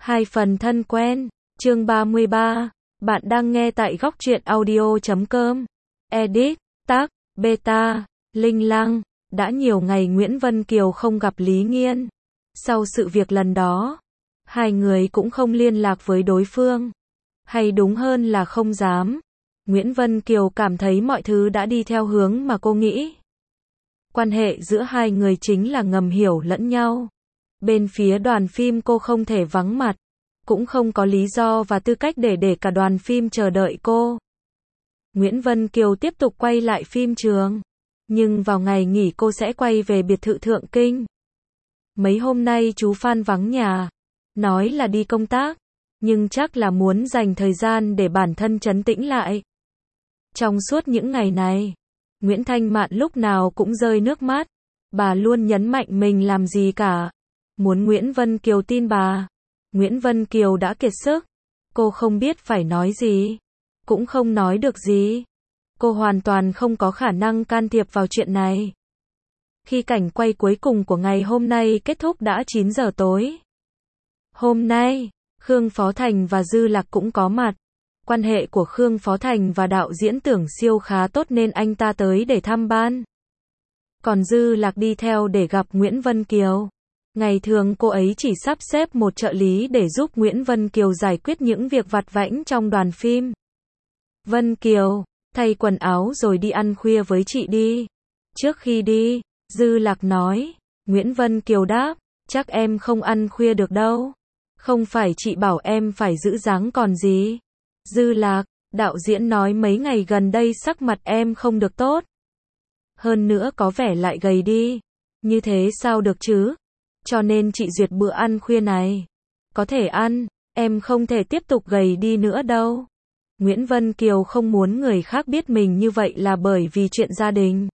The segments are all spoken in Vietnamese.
Hai phần thân quen, chương 33. Bạn đang nghe tại góc truyện audio.com. Edit, tác, beta, linh lăng. Đã nhiều ngày Nguyễn Vân Kiều không gặp Lý Nghiên. Sau sự việc lần đó, hai người cũng không liên lạc với đối phương. Hay đúng hơn là không dám. Nguyễn Vân Kiều cảm thấy mọi thứ đã đi theo hướng mà cô nghĩ. Quan hệ giữa hai người chính là ngầm hiểu lẫn nhau. Bên phía đoàn phim cô không thể vắng mặt, cũng không có lý do và tư cách để cả đoàn phim chờ đợi cô. Nguyễn Vân Kiều tiếp tục quay lại phim trường, nhưng vào ngày nghỉ cô sẽ quay về biệt thự Thượng Kinh. Mấy hôm nay chú Phan vắng nhà, nói là đi công tác, nhưng chắc là muốn dành thời gian để bản thân trấn tĩnh lại. Trong suốt những ngày này, Nguyễn Thanh Mạn lúc nào cũng rơi nước mắt, bà luôn nhấn mạnh mình làm gì cả. Muốn Nguyễn Vân Kiều tin bà. Nguyễn Vân Kiều đã kiệt sức. Cô không biết phải nói gì. Cũng không nói được gì. Cô hoàn toàn không có khả năng can thiệp vào chuyện này. Khi cảnh quay cuối cùng của ngày hôm nay kết thúc đã 9 giờ tối. Hôm nay, Khương Phó Thành và Dư Lạc cũng có mặt. Quan hệ của Khương Phó Thành và đạo diễn Tưởng Siêu khá tốt nên anh ta tới để thăm ban. Còn Dư Lạc đi theo để gặp Nguyễn Vân Kiều. Ngày thường cô ấy chỉ sắp xếp một trợ lý để giúp Nguyễn Vân Kiều giải quyết những việc vặt vãnh trong đoàn phim. Vân Kiều, thay quần áo rồi đi ăn khuya với chị đi. Trước khi đi, Dư Lạc nói. Nguyễn Vân Kiều đáp, chắc em không ăn khuya được đâu. Không phải chị bảo em phải giữ dáng còn gì. Dư Lạc, đạo diễn nói mấy ngày gần đây sắc mặt em không được tốt. Hơn nữa có vẻ lại gầy đi. Như thế sao được chứ? Cho nên chị duyệt bữa ăn khuya này. Có thể ăn, em không thể tiếp tục gầy đi nữa đâu. Nguyễn Vân Kiều không muốn người khác biết mình như vậy là bởi vì chuyện gia đình.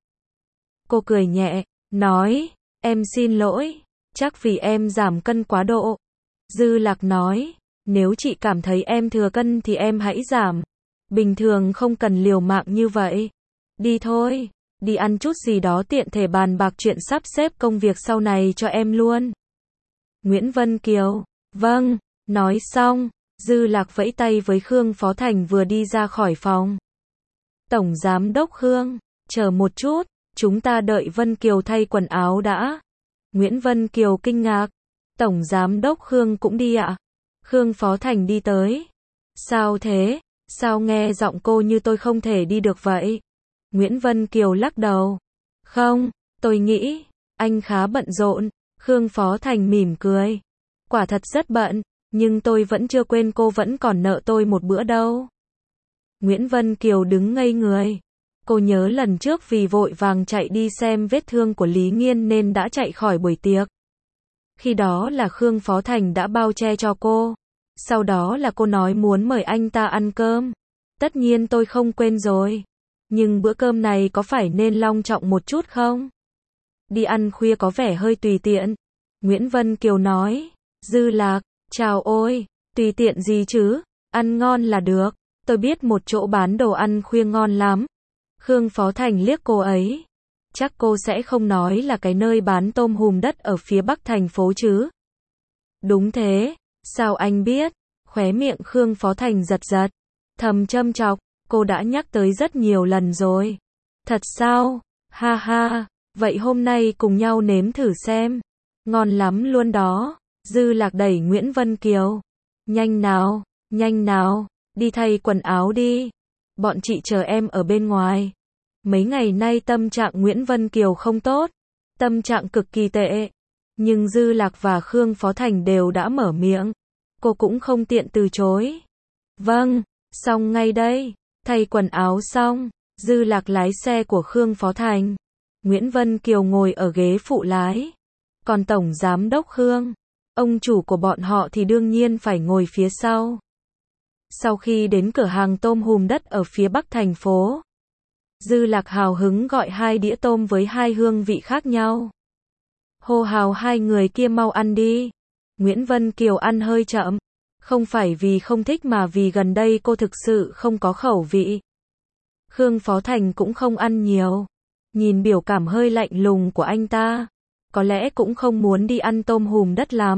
Cô cười nhẹ, nói, em xin lỗi, chắc vì em giảm cân quá độ. Dư Lạc nói, nếu chị cảm thấy em thừa cân thì em hãy giảm. Bình thường không cần liều mạng như vậy. Đi thôi. Đi ăn chút gì đó tiện thể bàn bạc chuyện sắp xếp công việc sau này cho em luôn. Nguyễn Vân Kiều, vâng, nói xong, Dư Lạc vẫy tay với Khương Phó Thành vừa đi ra khỏi phòng. Tổng Giám đốc Khương, chờ một chút, chúng ta đợi Vân Kiều thay quần áo đã. Nguyễn Vân Kiều kinh ngạc, Tổng Giám đốc Khương cũng đi ạ? Khương Phó Thành đi tới. Sao thế, sao nghe giọng cô như tôi không thể đi được vậy? Nguyễn Vân Kiều lắc đầu. Không, tôi nghĩ, anh khá bận rộn. Khương Phó Thành mỉm cười. Quả thật rất bận, nhưng tôi vẫn chưa quên cô vẫn còn nợ tôi một bữa đâu. Nguyễn Vân Kiều đứng ngây người. Cô nhớ lần trước vì vội vàng chạy đi xem vết thương của Lý Nghiên nên đã chạy khỏi buổi tiệc. Khi đó là Khương Phó Thành đã bao che cho cô. Sau đó là cô nói muốn mời anh ta ăn cơm. Tất nhiên tôi không quên rồi. Nhưng bữa cơm này có phải nên long trọng một chút không? Đi ăn khuya có vẻ hơi tùy tiện. Nguyễn Vân Kiều nói. Dư Lạc, chào ôi, tùy tiện gì chứ? Ăn ngon là được. Tôi biết một chỗ bán đồ ăn khuya ngon lắm. Khương Phó Thành liếc cô ấy. Chắc cô sẽ không nói là cái nơi bán tôm hùm đất ở phía bắc thành phố chứ? Đúng thế. Sao anh biết? Khóe miệng Khương Phó Thành giật giật. Thầm châm chọc. Cô đã nhắc tới rất nhiều lần rồi. Thật sao? Ha ha, vậy hôm nay cùng nhau nếm thử xem. Ngon lắm luôn đó. Dư Lạc đẩy Nguyễn Vân Kiều. Nhanh nào, đi thay quần áo đi. Bọn chị chờ em ở bên ngoài. Mấy ngày nay tâm trạng Nguyễn Vân Kiều không tốt. Tâm trạng cực kỳ tệ. Nhưng Dư Lạc và Khương Phó Thành đều đã mở miệng. Cô cũng không tiện từ chối. Vâng, xong ngay đây. Thay quần áo xong, Dư Lạc lái xe của Khương Phó Thành. Nguyễn Vân Kiều ngồi ở ghế phụ lái. Còn Tổng Giám đốc Khương, ông chủ của bọn họ thì đương nhiên phải ngồi phía sau. Sau khi đến cửa hàng tôm hùm đất ở phía bắc thành phố, Dư Lạc hào hứng gọi 2 đĩa tôm với 2 hương vị khác nhau. Hô hào hai người kia mau ăn đi. Nguyễn Vân Kiều ăn hơi chậm. Không phải vì không thích mà vì gần đây cô thực sự không có khẩu vị. Khương Phó Thành cũng không ăn nhiều. Nhìn biểu cảm hơi lạnh lùng của anh ta. Có lẽ cũng không muốn đi ăn tôm hùm đất lắm.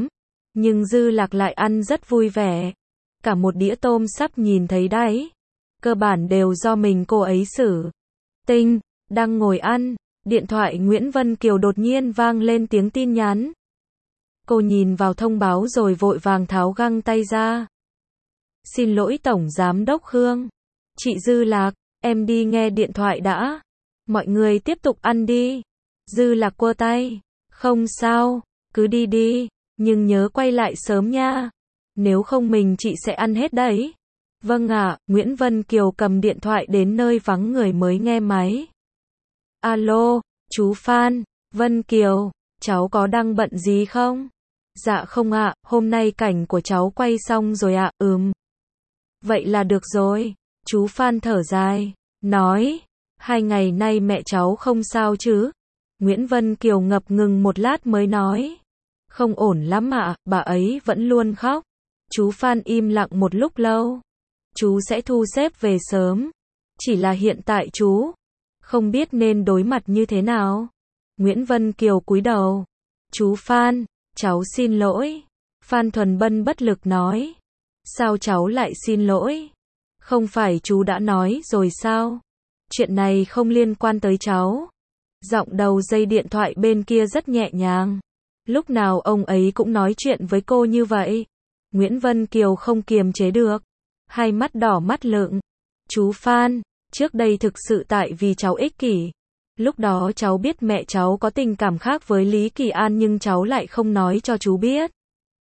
Nhưng Dư Lạc lại ăn rất vui vẻ. Cả một đĩa tôm sắp nhìn thấy đấy. Cơ bản đều do mình cô ấy xử. Tinh, đang ngồi ăn, điện thoại Nguyễn Vân Kiều đột nhiên vang lên tiếng tin nhắn. Cô nhìn vào thông báo rồi vội vàng tháo găng tay ra. Xin lỗi Tổng Giám đốc Khương. Chị Dư Lạc, em đi nghe điện thoại đã. Mọi người tiếp tục ăn đi. Dư Lạc quơ tay. Không sao, cứ đi đi, nhưng nhớ quay lại sớm nha. Nếu không mình chị sẽ ăn hết đấy. Vâng ạ, Nguyễn Vân Kiều cầm điện thoại đến nơi vắng người mới nghe máy. Alo, chú Phan, Vân Kiều, cháu có đang bận gì không? Dạ không ạ, hôm nay cảnh của cháu quay xong rồi ạ, Vậy là được rồi, chú Phan thở dài, nói, 2 ngày nay mẹ cháu không sao chứ? Nguyễn Vân Kiều ngập ngừng một lát mới nói, không ổn lắm ạ, bà ấy vẫn luôn khóc. Chú Phan im lặng một lúc lâu. Chú sẽ thu xếp về sớm. Chỉ là hiện tại chú không biết nên đối mặt như thế nào. Nguyễn Vân Kiều cúi đầu. Chú Phan, cháu xin lỗi. Phan Thuần Bân bất lực nói. Sao cháu lại xin lỗi? Không phải chú đã nói rồi sao? Chuyện này không liên quan tới cháu. Giọng đầu dây điện thoại bên kia rất nhẹ nhàng. Lúc nào ông ấy cũng nói chuyện với cô như vậy. Nguyễn Vân Kiều không kiềm chế được. Hai mắt đỏ mắt lựng. Chú Phan, trước đây thực sự tại vì cháu ích kỷ. Lúc đó cháu biết mẹ cháu có tình cảm khác với Lý Kỳ An nhưng cháu lại không nói cho chú biết.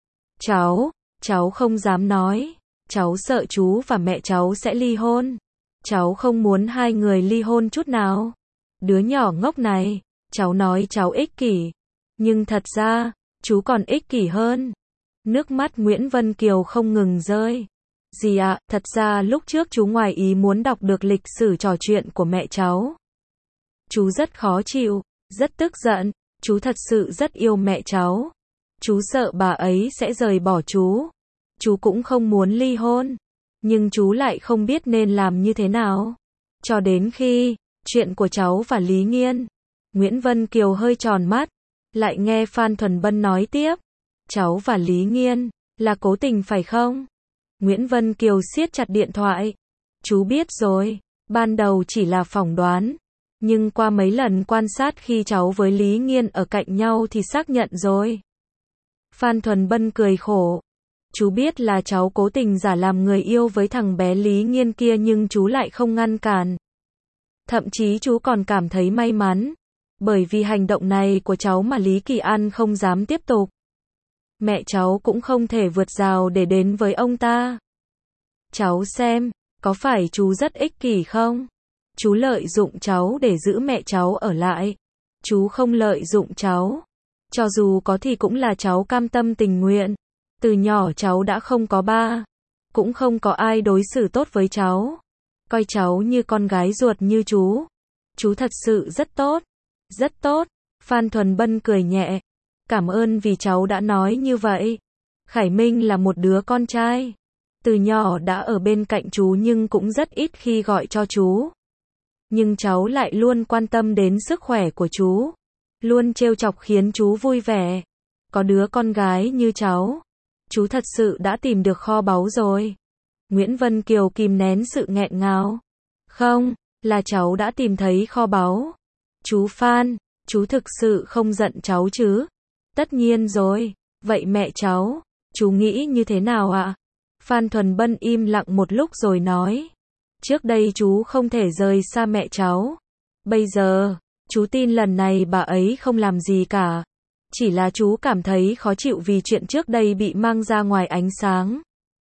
Cháu không dám nói. Cháu sợ chú và mẹ cháu sẽ ly hôn. Cháu không muốn hai người ly hôn chút nào. Đứa nhỏ ngốc này, cháu nói cháu ích kỷ. Nhưng thật ra, chú còn ích kỷ hơn. Nước mắt Nguyễn Vân Kiều không ngừng rơi. Dì ạ, thật ra lúc trước chú ngoài ý muốn đọc được lịch sử trò chuyện của mẹ cháu. Chú rất khó chịu, rất tức giận, chú thật sự rất yêu mẹ cháu. Chú sợ bà ấy sẽ rời bỏ chú. Chú cũng không muốn ly hôn. Nhưng chú lại không biết nên làm như thế nào. Cho đến khi, chuyện của cháu và Lý Nghiên. Nguyễn Vân Kiều hơi tròn mắt. Lại nghe Phan Thuần Bân nói tiếp. Cháu và Lý Nghiên, là cố tình phải không? Nguyễn Vân Kiều siết chặt điện thoại. Chú biết rồi, ban đầu chỉ là phỏng đoán. Nhưng qua mấy lần quan sát khi cháu với Lý Nghiên ở cạnh nhau thì xác nhận rồi. Phan Thuần Bân cười khổ. Chú biết là cháu cố tình giả làm người yêu với thằng bé Lý Nghiên kia nhưng chú lại không ngăn cản. Thậm chí chú còn cảm thấy may mắn. Bởi vì hành động này của cháu mà Lý Kỳ An không dám tiếp tục. Mẹ cháu cũng không thể vượt rào để đến với ông ta. Cháu xem, có phải chú rất ích kỷ không? Chú lợi dụng cháu để giữ mẹ cháu ở lại. Chú không lợi dụng cháu. Cho dù có thì cũng là cháu cam tâm tình nguyện. Từ nhỏ cháu đã không có ba. Cũng không có ai đối xử tốt với cháu. Coi cháu như con gái ruột như chú. Chú thật sự rất tốt. Rất tốt. Phan Thuần Bân cười nhẹ. Cảm ơn vì cháu đã nói như vậy. Khải Minh là một đứa con trai. Từ nhỏ đã ở bên cạnh chú nhưng cũng rất ít khi gọi cho chú. Nhưng cháu lại luôn quan tâm đến sức khỏe của chú. Luôn trêu chọc khiến chú vui vẻ. Có đứa con gái như cháu. Chú thật sự đã tìm được kho báu rồi. Nguyễn Vân Kiều kìm nén sự nghẹn ngào. Không, là cháu đã tìm thấy kho báu. Chú Phan, chú thực sự không giận cháu chứ? Tất nhiên rồi. Vậy mẹ cháu, chú nghĩ như thế nào ạ? Phan Thuần Bân im lặng một lúc rồi nói. Trước đây chú không thể rời xa mẹ cháu. Bây giờ, chú tin lần này bà ấy không làm gì cả. Chỉ là chú cảm thấy khó chịu vì chuyện trước đây bị mang ra ngoài ánh sáng.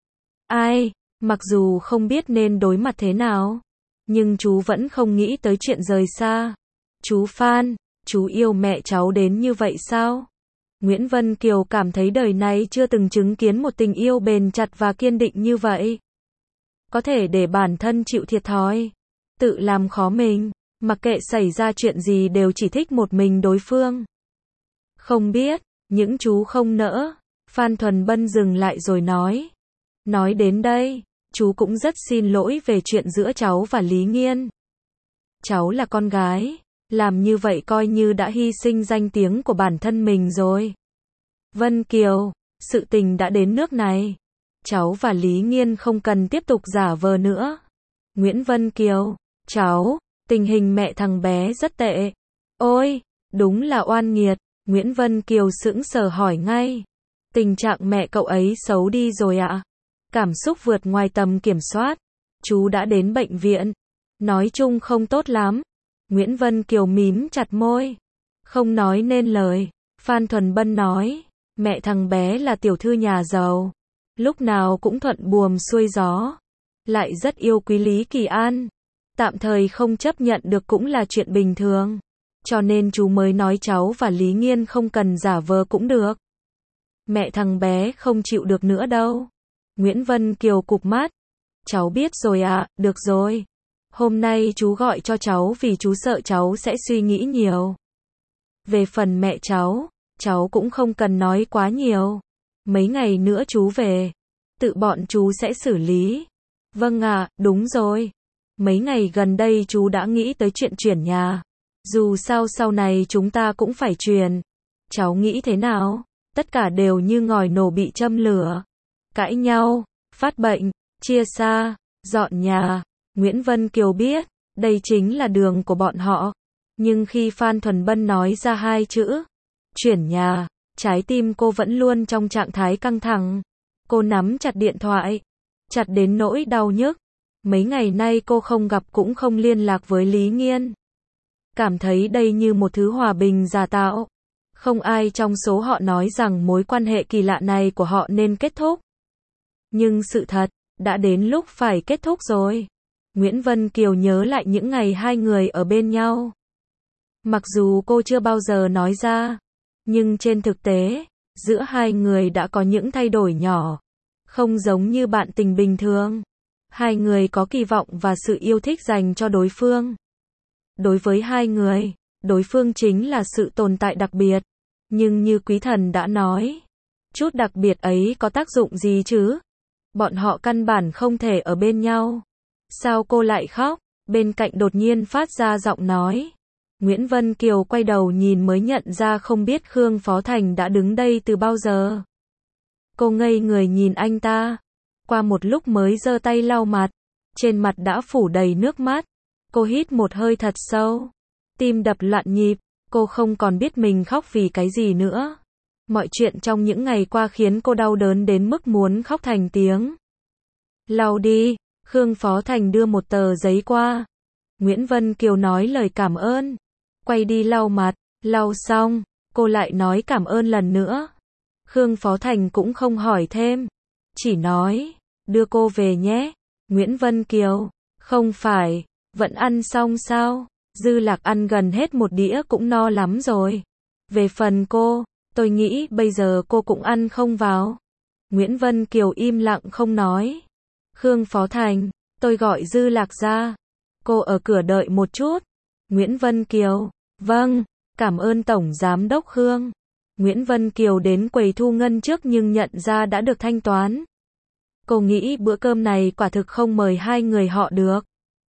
Mặc dù không biết nên đối mặt thế nào, nhưng chú vẫn không nghĩ tới chuyện rời xa. Chú Phan, chú yêu mẹ cháu đến như vậy sao? Nguyễn Vân Kiều cảm thấy đời này chưa từng chứng kiến một tình yêu bền chặt và kiên định như vậy. Có thể để bản thân chịu thiệt thòi, tự làm khó mình, mặc kệ xảy ra chuyện gì đều chỉ thích một mình đối phương. Không biết, những chú không nỡ. Phan Thuần Bân dừng lại rồi nói. Nói đến đây, chú cũng rất xin lỗi về chuyện giữa cháu và Lý Nghiên. Cháu là con gái, làm như vậy coi như đã hy sinh danh tiếng của bản thân mình rồi. Vân Kiều, sự tình đã đến nước này. Cháu và Lý Nghiên không cần tiếp tục giả vờ nữa. Nguyễn Vân Kiều, cháu, tình hình mẹ thằng bé rất tệ. Ôi, đúng là oan nghiệt. Nguyễn Vân Kiều sững sờ hỏi ngay. Tình trạng mẹ cậu ấy xấu đi rồi ạ. Cảm xúc vượt ngoài tầm kiểm soát. Chú đã đến bệnh viện. Nói chung không tốt lắm. Nguyễn Vân Kiều mím chặt môi. Không nói nên lời. Phan Thuần Bân nói. Mẹ thằng bé là tiểu thư nhà giàu. Lúc nào cũng thuận buồm xuôi gió. Lại rất yêu quý Lý Kỳ An. Tạm thời không chấp nhận được cũng là chuyện bình thường. Cho nên chú mới nói cháu và Lý Nghiên không cần giả vờ cũng được. Mẹ thằng bé không chịu được nữa đâu. Nguyễn Vân Kiều cụp mắt. Cháu biết rồi ạ, được rồi. Hôm nay chú gọi cho cháu vì chú sợ cháu sẽ suy nghĩ nhiều. Về phần mẹ cháu cũng không cần nói quá nhiều. Mấy ngày nữa chú về. Tự bọn chú sẽ xử lý. Vâng ạ, đúng rồi. Mấy ngày gần đây chú đã nghĩ tới chuyện chuyển nhà. Dù sao sau này chúng ta cũng phải chuyển. Cháu nghĩ thế nào? Tất cả đều như ngòi nổ bị châm lửa. Cãi nhau, phát bệnh, chia xa, dọn nhà. Nguyễn Vân Kiều biết, đây chính là đường của bọn họ. Nhưng khi Phan Thuần Bân nói ra hai chữ, chuyển nhà, trái tim cô vẫn luôn trong trạng thái căng thẳng. Cô nắm chặt điện thoại, chặt đến nỗi đau nhức. Mấy ngày nay cô không gặp cũng không liên lạc với Lý Nghiên. Cảm thấy đây như một thứ hòa bình giả tạo. Không ai trong số họ nói rằng mối quan hệ kỳ lạ này của họ nên kết thúc. Nhưng sự thật, đã đến lúc phải kết thúc rồi. Nguyễn Vân Kiều nhớ lại những ngày hai người ở bên nhau. Mặc dù cô chưa bao giờ nói ra, nhưng trên thực tế, giữa hai người đã có những thay đổi nhỏ. Không giống như bạn tình bình thường. Hai người có kỳ vọng và sự yêu thích dành cho đối phương. Đối với hai người, đối phương chính là sự tồn tại đặc biệt. Nhưng như Quý Thần đã nói, chút đặc biệt ấy có tác dụng gì chứ? Bọn họ căn bản không thể ở bên nhau. Sao cô lại khóc? Bên cạnh đột nhiên phát ra giọng nói. Nguyễn Vân Kiều quay đầu nhìn mới nhận ra không biết Khương Phó Thành đã đứng đây từ bao giờ. Cô ngây người nhìn anh ta. Qua một lúc mới giơ tay lau mặt. Trên mặt đã phủ đầy nước mắt. Cô hít một hơi thật sâu. Tim đập loạn nhịp. Cô không còn biết mình khóc vì cái gì nữa. Mọi chuyện trong những ngày qua khiến cô đau đớn đến mức muốn khóc thành tiếng. Lau đi. Khương Phó Thành đưa một tờ giấy qua. Nguyễn Vân Kiều nói lời cảm ơn. Quay đi lau mặt. Lau xong, cô lại nói cảm ơn lần nữa. Khương Phó Thành cũng không hỏi thêm. Chỉ nói, đưa cô về nhé. Nguyễn Vân Kiều, không phải, vẫn ăn xong sao? Dư Lạc ăn gần hết một đĩa cũng no lắm rồi. Về phần cô, tôi nghĩ bây giờ cô cũng ăn không vào. Nguyễn Vân Kiều im lặng không nói. Khương Phó Thành, tôi gọi Dư Lạc ra. Cô ở cửa đợi một chút. Nguyễn Vân Kiều, vâng, cảm ơn Tổng Giám đốc Khương. Nguyễn Vân Kiều đến quầy thu ngân trước nhưng nhận ra đã được thanh toán. Cô nghĩ bữa cơm này quả thực không mời hai người họ được.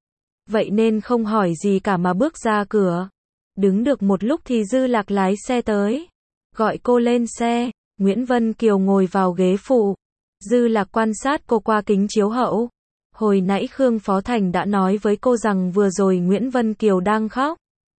Vậy nên không hỏi gì cả mà bước ra cửa. Đứng được một lúc thì Dư Lạc lái xe tới. Gọi cô lên xe. Nguyễn Vân Kiều ngồi vào ghế phụ. Dư Lạc quan sát cô qua kính chiếu hậu. Hồi nãy Khương Phó Thành đã nói với cô rằng vừa rồi Nguyễn Vân Kiều đang khóc.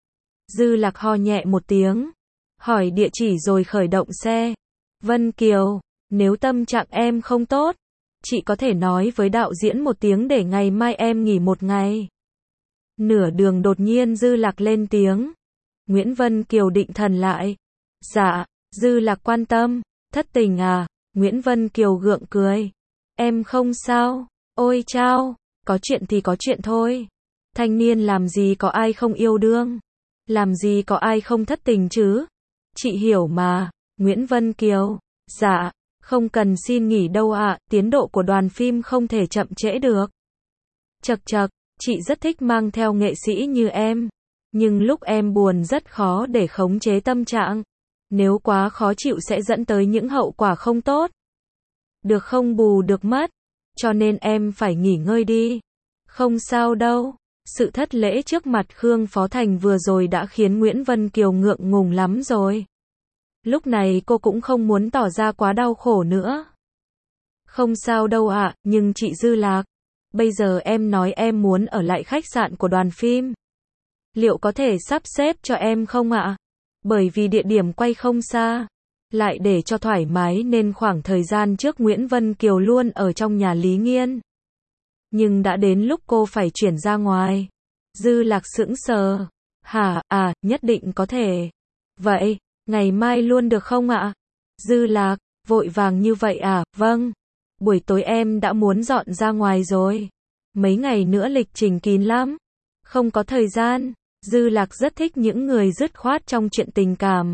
Dư Lạc ho nhẹ một tiếng. Hỏi địa chỉ rồi khởi động xe. Vân Kiều, nếu tâm trạng em không tốt, chị có thể nói với đạo diễn một tiếng để ngày mai em nghỉ một ngày. Nửa đường đột nhiên Dư Lạc lên tiếng. Nguyễn Vân Kiều định thần lại. Dạ, Dư Lạc quan tâm. Thất tình à? Nguyễn Vân Kiều gượng cười. Em không sao. Ôi chao, có chuyện thì có chuyện thôi. Thanh niên làm gì có ai không yêu đương. Làm gì có ai không thất tình chứ. Chị hiểu mà. Nguyễn Vân Kiều. Dạ, không cần xin nghỉ đâu ạ, tiến độ của đoàn phim không thể chậm trễ được. Chậc chậc, chị rất thích mang theo nghệ sĩ như em. Nhưng lúc em buồn rất khó để khống chế tâm trạng. Nếu quá khó chịu sẽ dẫn tới những hậu quả không tốt. Được không bù được mất. Cho nên em phải nghỉ ngơi đi. Không sao đâu. Sự thất lễ trước mặt Khương Phó Thành vừa rồi đã khiến Nguyễn Vân Kiều ngượng ngùng lắm rồi. Lúc này cô cũng không muốn tỏ ra quá đau khổ nữa. Không sao đâu ạ, nhưng chị Dư Lạc, bây giờ em nói em muốn ở lại khách sạn của đoàn phim. Liệu có thể sắp xếp cho em không ạ? Bởi vì địa điểm quay không xa. Lại để cho thoải mái nên khoảng thời gian trước Nguyễn Vân Kiều luôn ở trong nhà Lý Nghiên. Nhưng đã đến lúc cô phải chuyển ra ngoài. Dư Lạc sững sờ. Hả, nhất định có thể. Vậy, ngày mai luôn được không ạ? Dư Lạc, vội vàng như vậy à? Vâng. Buổi tối em đã muốn dọn ra ngoài rồi. Mấy ngày nữa lịch trình kín lắm. Không có thời gian. Dư Lạc rất thích những người dứt khoát trong chuyện tình cảm.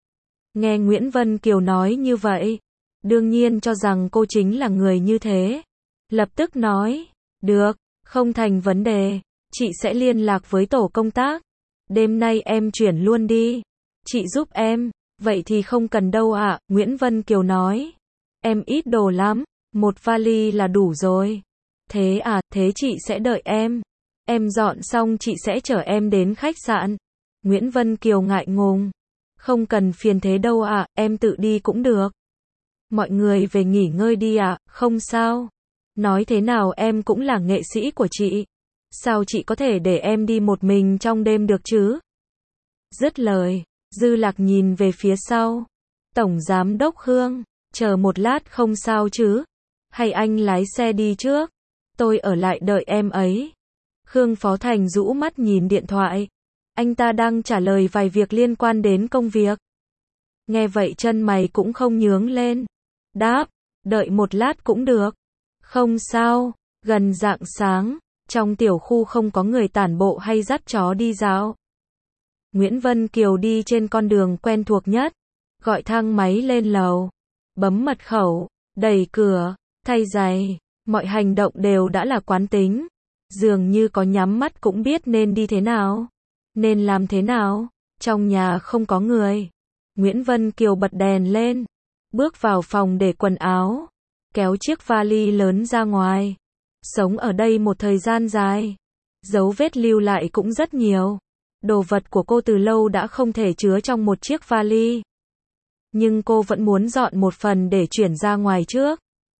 Nghe Nguyễn Vân Kiều nói như vậy, đương nhiên cho rằng cô chính là người như thế. Lập tức nói, được, không thành vấn đề, chị sẽ liên lạc với tổ công tác. Đêm nay em chuyển luôn đi. Chị giúp em, vậy thì không cần đâu ạ, Nguyễn Vân Kiều nói. Em ít đồ lắm, một vali là đủ rồi. Thế à, thế chị sẽ đợi em. Em dọn xong chị sẽ chở em đến khách sạn. Nguyễn Vân Kiều ngại ngùng. Không cần phiền thế đâu ạ, em tự đi cũng được. Mọi người về nghỉ ngơi đi ạ, không sao. Nói thế nào em cũng là nghệ sĩ của chị. Sao chị có thể để em đi một mình trong đêm được chứ? Dứt lời, Dư Lạc nhìn về phía sau. Tổng Giám đốc Khương, chờ một lát không sao chứ? Hay anh lái xe đi trước? Tôi ở lại đợi em ấy. Khương Phó Thành rũ mắt nhìn điện thoại. Anh ta đang trả lời vài việc liên quan đến công việc. Nghe vậy chân mày cũng không nhướng lên. Đáp, đợi một lát cũng được. Không sao, gần rạng sáng, trong tiểu khu không có người tản bộ hay dắt chó đi dạo. Nguyễn Vân Kiều đi trên con đường quen thuộc nhất, gọi thang máy lên lầu, bấm mật khẩu, đẩy cửa, thay giày, mọi hành động đều đã là quán tính. Dường như có nhắm mắt cũng biết nên đi thế nào, nên làm thế nào. Trong nhà không có người. Nguyễn Vân Kiều bật đèn lên, bước vào phòng để quần áo, kéo chiếc vali lớn ra ngoài. Sống ở đây một thời gian dài, dấu vết lưu lại cũng rất nhiều. Đồ vật của cô từ lâu đã không thể chứa trong một chiếc vali. Nhưng cô vẫn muốn dọn một phần để chuyển ra ngoài trước.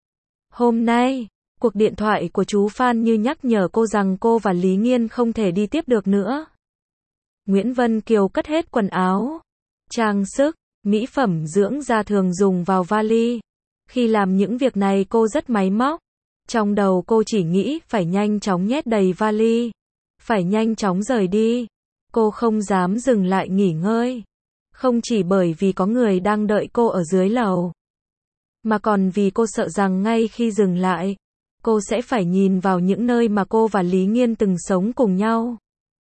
Hôm nay, cuộc điện thoại của chú Phan Như nhắc nhở cô rằng cô và Lý Nghiên không thể đi tiếp được nữa. Nguyễn Vân Kiều cất hết quần áo, trang sức, mỹ phẩm dưỡng da thường dùng vào vali. Khi làm những việc này cô rất máy móc. Trong đầu cô chỉ nghĩ phải nhanh chóng nhét đầy vali, phải nhanh chóng rời đi. Cô không dám dừng lại nghỉ ngơi. Không chỉ bởi vì có người đang đợi cô ở dưới lầu, mà còn vì cô sợ rằng ngay khi dừng lại, cô sẽ phải nhìn vào những nơi mà cô và Lý Nghiên từng sống cùng nhau.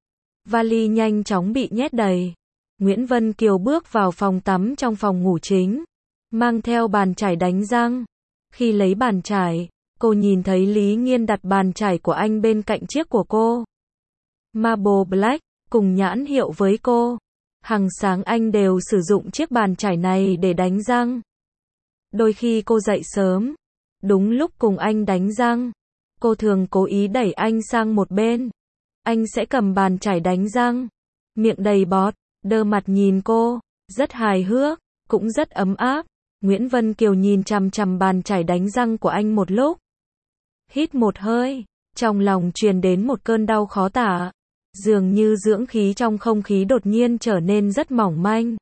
Vali nhanh chóng bị nhét đầy. Nguyễn Vân Kiều bước vào phòng tắm trong phòng ngủ chính, mang theo bàn chải đánh răng. Khi lấy bàn chải, cô nhìn thấy Lý Nghiên đặt bàn chải của anh bên cạnh chiếc của cô. Marble Black, cùng nhãn hiệu với cô. Hàng sáng anh đều sử dụng chiếc bàn chải này để đánh răng. Đôi khi cô dậy sớm, đúng lúc cùng anh đánh răng, cô thường cố ý đẩy anh sang một bên. Anh sẽ cầm bàn chải đánh răng, miệng đầy bọt, đơ mặt nhìn cô, rất hài hước, cũng rất ấm áp. Nguyễn Vân Kiều nhìn chằm chằm bàn chải đánh răng của anh một lúc. Hít một hơi, trong lòng truyền đến một cơn đau khó tả. Dường như dưỡng khí trong không khí đột nhiên trở nên rất mỏng manh,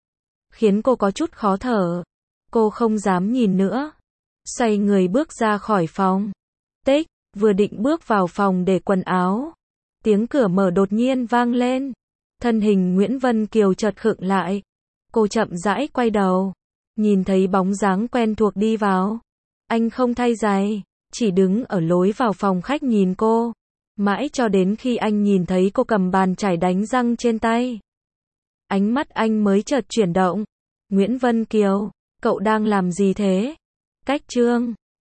khiến cô có chút khó thở. Cô không dám nhìn nữa, xoay người bước ra khỏi phòng. Tích, vừa định bước vào phòng để quần áo, tiếng cửa mở đột nhiên vang lên. Thân hình Nguyễn Vân Kiều chợt khựng lại. Cô chậm rãi quay đầu, nhìn thấy bóng dáng quen thuộc đi vào. Anh không thay giày, chỉ đứng ở lối vào phòng khách nhìn cô. Mãi cho đến khi anh nhìn thấy cô cầm bàn chải đánh răng trên tay, ánh mắt anh mới chợt chuyển động. Nguyễn Vân Kiều, cậu đang làm gì thế? Cách chương